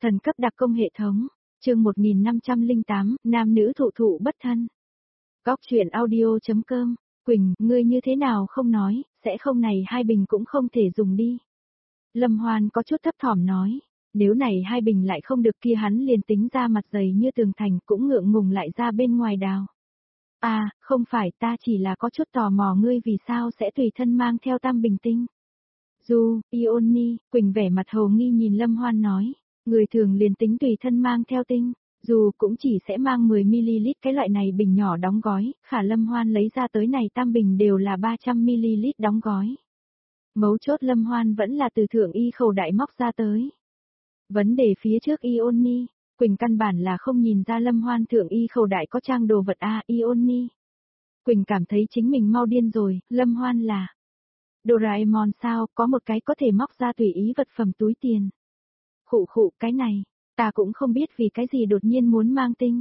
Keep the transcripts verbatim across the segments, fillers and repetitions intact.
Thần cấp đặc công hệ thống, chương một nghìn năm trăm lẻ tám, nam nữ thụ thụ bất thân. Góc truyện audio.com, Quỳnh, ngươi như thế nào không nói, sẽ không này hai bình cũng không thể dùng đi. Lâm Hoan có chút thấp thỏm nói, nếu này hai bình lại không được kia hắn liền tính ra mặt dày như tường thành cũng ngượng ngùng lại ra bên ngoài đào. À, không phải ta chỉ là có chút tò mò ngươi vì sao sẽ tùy thân mang theo tam bình tinh. Du, Ioni, Quỳnh vẻ mặt hồ nghi nhìn Lâm Hoan nói, người thường liền tính tùy thân mang theo tinh, dù cũng chỉ sẽ mang mười mi-li-lít cái loại này bình nhỏ đóng gói, khả Lâm Hoan lấy ra tới này tam bình đều là ba trăm mi-li-lít đóng gói. Mấu chốt Lâm Hoan vẫn là từ thượng y khẩu đại móc ra tới. Vấn đề phía trước Ioni, Quỳnh căn bản là không nhìn ra Lâm Hoan thượng y khẩu đại có trang đồ vật a Ioni. Quỳnh cảm thấy chính mình mau điên rồi, Lâm Hoan là Doraemon sao, có một cái có thể móc ra tùy ý vật phẩm túi tiền. Khụ khụ cái này, ta cũng không biết vì cái gì đột nhiên muốn mang tinh.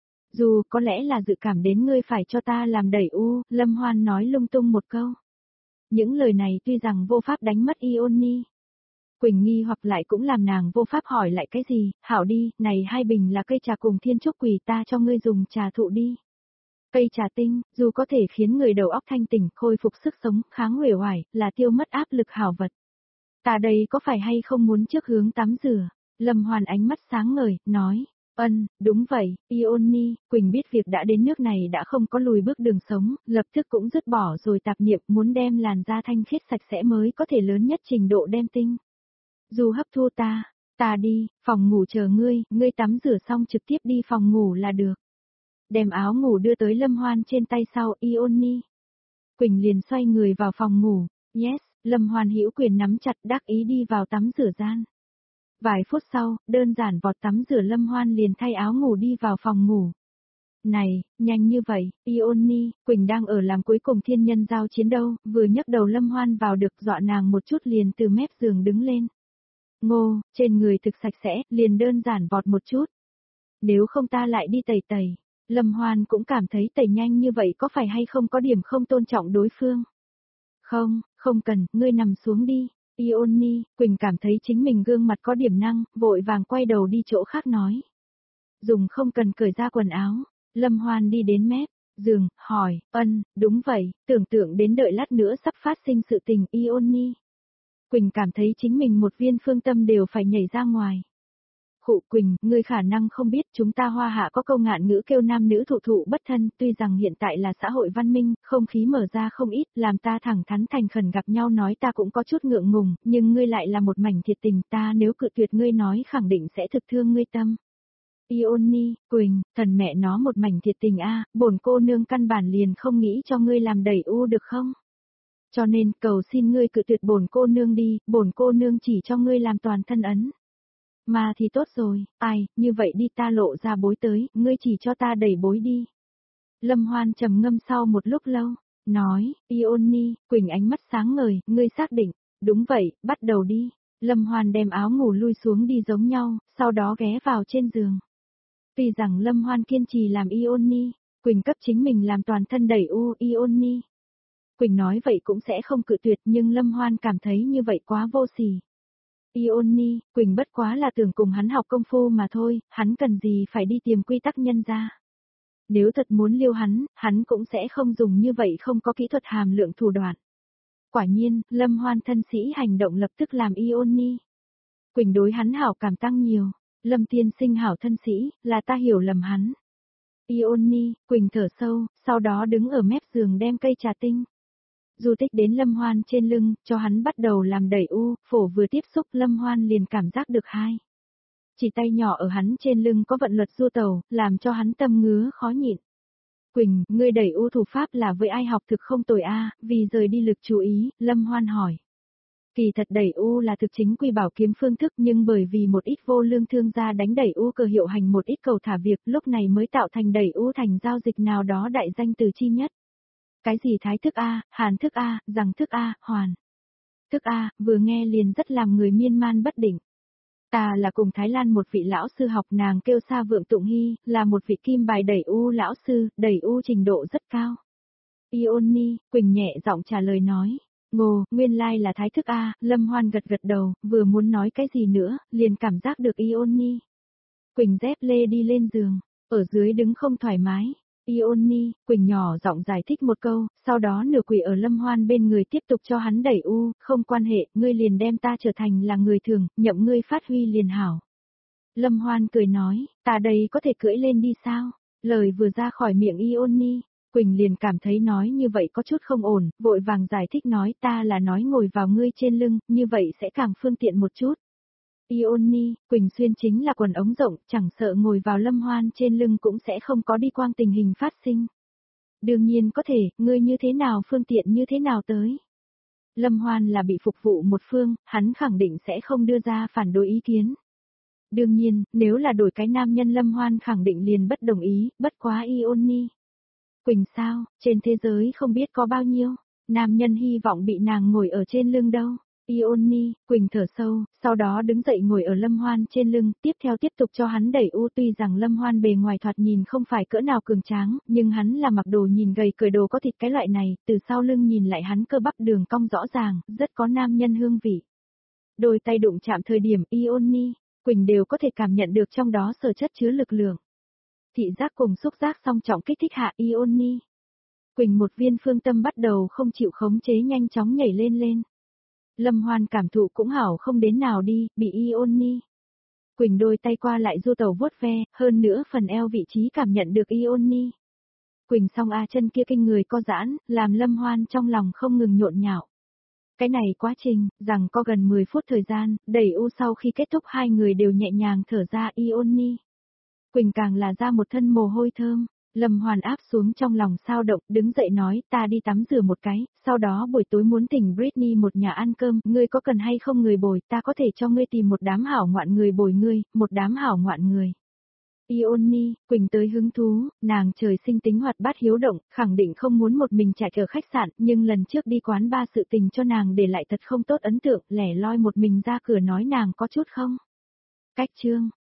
Dù có lẽ là dự cảm đến ngươi phải cho ta làm đẩy u, Lâm Hoan nói lung tung một câu. Những lời này tuy rằng vô pháp đánh mất Ioni. Quỳnh nghi hoặc lại cũng làm nàng vô pháp hỏi lại cái gì, hảo đi, này hai bình là cây trà cùng thiên trúc quỳ ta cho ngươi dùng trà thụ đi. Cây trà tinh, dù có thể khiến người đầu óc thanh tỉnh, khôi phục sức sống, kháng uể oải, là tiêu mất áp lực hảo vật. Ta đây có phải hay không muốn trước hướng tắm rửa? Lâm Hoan ánh mắt sáng ngời, nói, ân, đúng vậy, Ioni, Quỳnh biết việc đã đến nước này đã không có lùi bước đường sống, lập tức cũng dứt bỏ rồi tạp niệm muốn đem làn da thanh khiết sạch sẽ mới có thể lớn nhất trình độ đem tinh. Dù hấp thu ta, ta đi, phòng ngủ chờ ngươi, ngươi tắm rửa xong trực tiếp đi phòng ngủ là được. Đem áo ngủ đưa tới Lâm Hoan trên tay sau Ioni. Quỳnh liền xoay người vào phòng ngủ, yes, Lâm Hoan hữu quyền nắm chặt đắc ý đi vào tắm rửa gian. Vài phút sau, đơn giản vọt tắm rửa Lâm Hoan liền thay áo ngủ đi vào phòng ngủ. Này, nhanh như vậy, Ioni, Quỳnh đang ở làm cuối cùng thiên nhân giao chiến đâu, vừa nhấc đầu Lâm Hoan vào được dọa nàng một chút liền từ mép giường đứng lên. Ngô, trên người thực sạch sẽ, liền đơn giản vọt một chút. Nếu không ta lại đi tẩy tẩy. Lâm Hoan cũng cảm thấy tẩy nhanh như vậy có phải hay không có điểm không tôn trọng đối phương. Không, không cần, ngươi nằm xuống đi. Ioni, Quỳnh cảm thấy chính mình gương mặt có điểm năng, vội vàng quay đầu đi chỗ khác nói. Dùng không cần cởi ra quần áo. Lâm Hoan đi đến mép giường, hỏi, ân, đúng vậy, tưởng tượng đến đợi lát nữa sắp phát sinh sự tình Ioni. Quỳnh cảm thấy chính mình một viên phương tâm đều phải nhảy ra ngoài. Khụ Quỳnh, ngươi khả năng không biết chúng ta Hoa Hạ có câu ngạn ngữ kêu nam nữ thụ thụ bất thân, tuy rằng hiện tại là xã hội văn minh, không khí mở ra không ít, làm ta thẳng thắn thành khẩn gặp nhau nói ta cũng có chút ngượng ngùng, nhưng ngươi lại là một mảnh thiệt tình, ta nếu cự tuyệt ngươi nói khẳng định sẽ thực thương ngươi tâm. Ioni, Quỳnh, thần mẹ nó một mảnh thiệt tình a, bổn cô nương căn bản liền không nghĩ cho ngươi làm đẩy u được không? Cho nên, cầu xin ngươi cự tuyệt bổn cô nương đi, bổn cô nương chỉ cho ngươi làm toàn thân ấn. Mà thì tốt rồi, ai, như vậy đi ta lộ ra bối tới, ngươi chỉ cho ta đẩy bối đi. Lâm Hoan trầm ngâm sau một lúc lâu, nói, Ioni, Quỳnh ánh mắt sáng ngời, ngươi xác định, đúng vậy, bắt đầu đi. Lâm Hoan đem áo ngủ lui xuống đi giống nhau, sau đó ghé vào trên giường. Tuy rằng Lâm Hoan kiên trì làm Ioni, Quỳnh cấp chính mình làm toàn thân đẩy u Ioni. Quỳnh nói vậy cũng sẽ không cự tuyệt nhưng Lâm Hoan cảm thấy như vậy quá vô sỉ. Ioni, Quỳnh bất quá là tưởng cùng hắn học công phu mà thôi, hắn cần gì phải đi tìm quy tắc nhân ra. Nếu thật muốn liêu hắn, hắn cũng sẽ không dùng như vậy không có kỹ thuật hàm lượng thủ đoạn. Quả nhiên, Lâm Hoan thân sĩ hành động lập tức làm Ioni. Quỳnh đối hắn hảo cảm tăng nhiều, Lâm tiên sinh hảo thân sĩ, là ta hiểu lầm hắn. Ioni, Quỳnh thở sâu, sau đó đứng ở mép giường đem cây trà tinh. Du tích đến Lâm Hoan trên lưng, cho hắn bắt đầu làm đẩy u, phổ vừa tiếp xúc Lâm Hoan liền cảm giác được hai. Chỉ tay nhỏ ở hắn trên lưng có vận luật du tàu, làm cho hắn tâm ngứa khó nhịn. Quỳnh, ngươi đẩy u thủ pháp là với ai học thực không tồi a, vì rời đi lực chú ý, Lâm Hoan hỏi. Kỳ thật đẩy u là thực chính quy bảo kiếm phương thức nhưng bởi vì một ít vô lương thương gia đánh đẩy u cờ hiệu hành một ít cầu thả việc lúc này mới tạo thành đẩy u thành giao dịch nào đó đại danh từ chi nhất. Cái gì thái thức A, hàn thức A, rằng thức A, hoàn. Thức A, vừa nghe liền rất làm người miên man bất định. Ta là cùng Thái Lan một vị lão sư học nàng kêu Sa Vượng Tụng Hy, là một vị kim bài đẩy u lão sư, đẩy u trình độ rất cao. Ioni, Quỳnh nhẹ giọng trả lời nói. Ngồ, nguyên lai like là thái thức A, Lâm Hoan gật gật đầu, vừa muốn nói cái gì nữa, liền cảm giác được Ioni. Quỳnh dép lê đi lên giường, ở dưới đứng không thoải mái. Ioni, Quỳnh nhỏ giọng giải thích một câu, sau đó nửa quỳ ở Lâm Hoan bên người tiếp tục cho hắn đẩy u, không quan hệ, ngươi liền đem ta trở thành là người thường, nhậm ngươi phát huy liền hảo. Lâm Hoan cười nói, ta đây có thể cưỡi lên đi sao? Lời vừa ra khỏi miệng Ioni, Quỳnh liền cảm thấy nói như vậy có chút không ổn, vội vàng giải thích nói ta là nói ngồi vào ngươi trên lưng, như vậy sẽ càng phương tiện một chút. Ioni, Quỳnh xuyên chính là quần ống rộng, chẳng sợ ngồi vào Lâm Hoan trên lưng cũng sẽ không có đi quang tình hình phát sinh. Đương nhiên có thể, ngươi như thế nào phương tiện như thế nào tới. Lâm Hoan là bị phục vụ một phương, hắn khẳng định sẽ không đưa ra phản đối ý kiến. Đương nhiên, nếu là đổi cái nam nhân Lâm Hoan khẳng định liền bất đồng ý, bất quá Ioni. Quỳnh sao, trên thế giới không biết có bao nhiêu, nam nhân hy vọng bị nàng ngồi ở trên lưng đâu. Ioni, Quỳnh thở sâu, sau đó đứng dậy ngồi ở Lâm Hoan trên lưng, tiếp theo tiếp tục cho hắn đẩy u tuy rằng Lâm Hoan bề ngoài thoạt nhìn không phải cỡ nào cường tráng, nhưng hắn là mặc đồ nhìn gầy cởi đồ có thịt cái loại này, từ sau lưng nhìn lại hắn cơ bắp đường cong rõ ràng, rất có nam nhân hương vị. Đôi tay đụng chạm thời điểm Ioni, Quỳnh đều có thể cảm nhận được trong đó sở chất chứa lực lượng. Thị giác cùng xúc giác song trọng kích thích hạ Ioni. Quỳnh một viên phương tâm bắt đầu không chịu khống chế nhanh chóng nhảy lên lên. Lâm Hoan cảm thụ cũng hảo không đến nào đi, bị Ioni. Quỳnh đôi tay qua lại du tẩu vuốt ve, hơn nữa phần eo vị trí cảm nhận được Ioni. Quỳnh song a chân kia kinh người co giãn, làm Lâm Hoan trong lòng không ngừng nhộn nhạo. Cái này quá trình, rằng có gần mười phút thời gian, đẩy u sau khi kết thúc hai người đều nhẹ nhàng thở ra Ioni. Quỳnh càng là ra một thân mồ hôi thơm. Lâm Hoan áp xuống trong lòng sao động, đứng dậy nói, ta đi tắm rửa một cái, sau đó buổi tối muốn thỉnh Britney một nhà ăn cơm, ngươi có cần hay không người bồi, ta có thể cho ngươi tìm một đám hảo ngoạn người bồi ngươi, một đám hảo ngoạn người. Ioni, Quỳnh tới hứng thú, nàng trời sinh tính hoạt bát hiếu động, khẳng định không muốn một mình chạy ở khách sạn, nhưng lần trước đi quán ba sự tình cho nàng để lại thật không tốt ấn tượng, lẻ loi một mình ra cửa nói nàng có chút không. Cách chương.